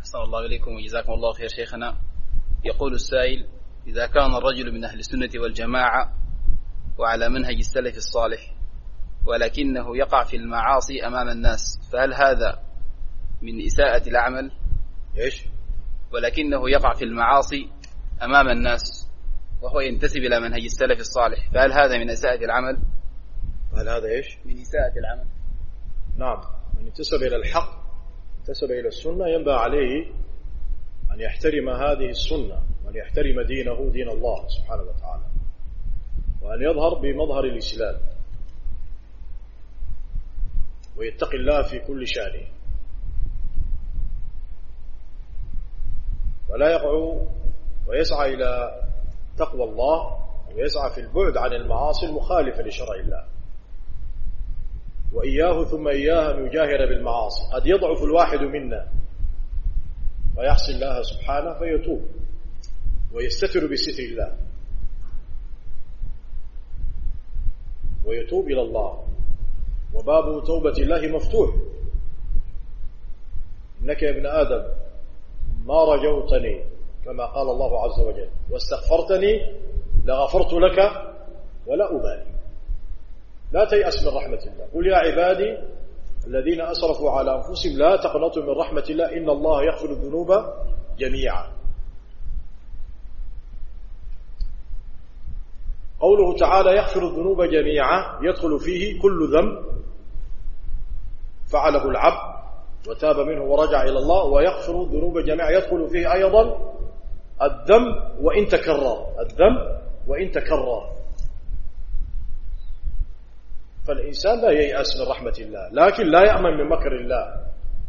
أحسن الله إليكم وجزاكم الله خير شيخنا. يقول السائل: إذا كان الرجل من أهل السنة والجماعة وعلى منهج السلف الصالح ولكنه يقع في المعاصي أمام الناس، فهل هذا من إساءة العمل؟ إيش؟ ولكنه يقع في المعاصي أمام الناس وهو ينتسب إلى منهج السلف الصالح، فهل هذا من إساءة العمل؟ هل هذا إيش؟ من إساءة العمل. نعم، من انتسب إلى الحق، انتسب إلى السنة، ينبغي عليه أن يحترم هذه السنة وأن يحترم دينه، دين الله سبحانه وتعالى، وأن يظهر بمظهر الإسلام ويتقي الله في كل شأنه، ولا يقع ويسعى إلى تقوى الله ويسعى في البعد عن المعاصي المخالفة لشرع الله، وإياه ثم إياه أن يجاهر بالمعاصي. قد يضعف الواحد منا ويعصي الله سبحانه فيتوب ويستتر بستر الله ويتوب إلى الله، وباب توبة الله مفتوح. إنك يا ابن آدم ما رجوتني كما قال الله عز وجل واستغفرتني لغفرت لك ولا أبالي. لا تيأس من رحمة الله. قل يا عبادي الذين أسرفوا على أنفسهم لا تقنطوا من رحمة الله إن الله يغفر الذنوب جميعا. قوله تعالى يغفر الذنوب جميعا يدخل فيه كل ذنب فعله العبد وتاب منه ورجع إلى الله، ويغفر الذنوب جميعا يدخل فيه أيضا الذنب وإن تكرر، الذنب وإن تكرر. فالإنسان لا ييأس من رحمة الله، لكن لا يأمن من مكر الله.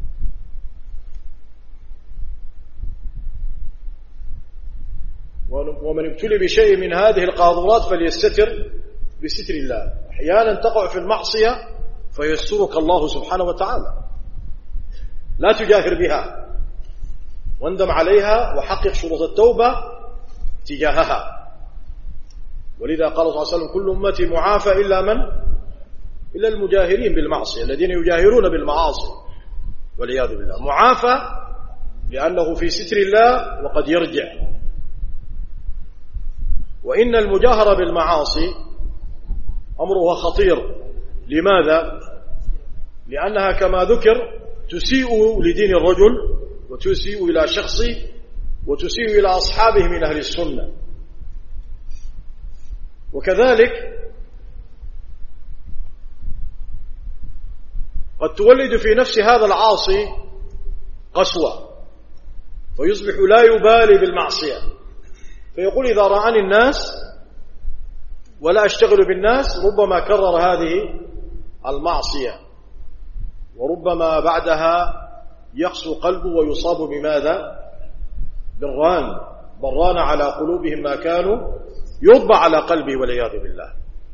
ومن ابتلي بشيء من هذه القاذورات فليستتر بستر الله. أحيانا تقع في المعصية فيسترك الله سبحانه وتعالى، لا تجاهر بها، واندم عليها وحقق شروط التوبة تجاهها. ولذا قال صلى الله عليه وسلم كل أمتي معافى إلا المجاهرين بالمعصية، الذين يجاهرون بالمعاصي والعياذ بالله. معافى لأنه في ستر الله وقد يرجع. وإن المجاهرة بالمعاصي أمرها خطير. لماذا؟ لأنها كما ذكر تسيء لدين الرجل وتسيء إلى شخصه وتسيء إلى أصحابه من أهل السنة. وكذلك قد تولد في نفس هذا العاصي قسوة فيصبح لا يبالي بالمعصية، فيقول إذا رآني الناس ولا أشتغل بالناس. ربما كرر هذه المعصية وربما بعدها يقسو قلبه ويصاب بماذا؟ بران على قلوبهم ما كانوا يطبع على قلبه والعياذ بالله.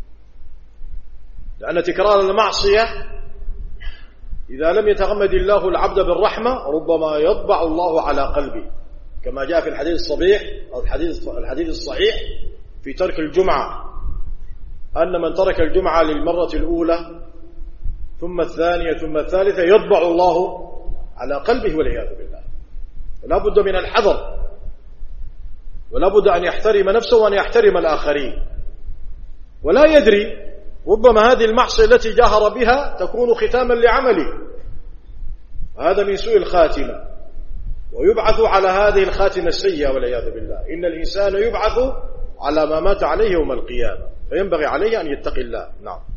لأن تكرار المعصية إذا لم يتغمد الله العبد بالرحمة ربما يطبع الله على قلبه، كما جاء في الحديث الصحيح أو الحديث الصحيح في ترك الجمعة، أن من ترك الجمعة للمرة الأولى ثم الثانية ثم الثالثة يطبع الله على قلبه والعياذ بالله. ولا بد من الحذر، ولا بد أن يحترم نفسه وأن يحترم الآخرين، ولا يدري ربما هذه المعصية التي جاهر بها تكون ختاما لعمله، هذا من سوء الخاتمة، ويبعث على هذه الخاتمة السيئة والعياذ بالله. إن الإنسان يبعث على ما مات عليه يوم القيامة، فينبغي عليه أن يتقي الله. نعم.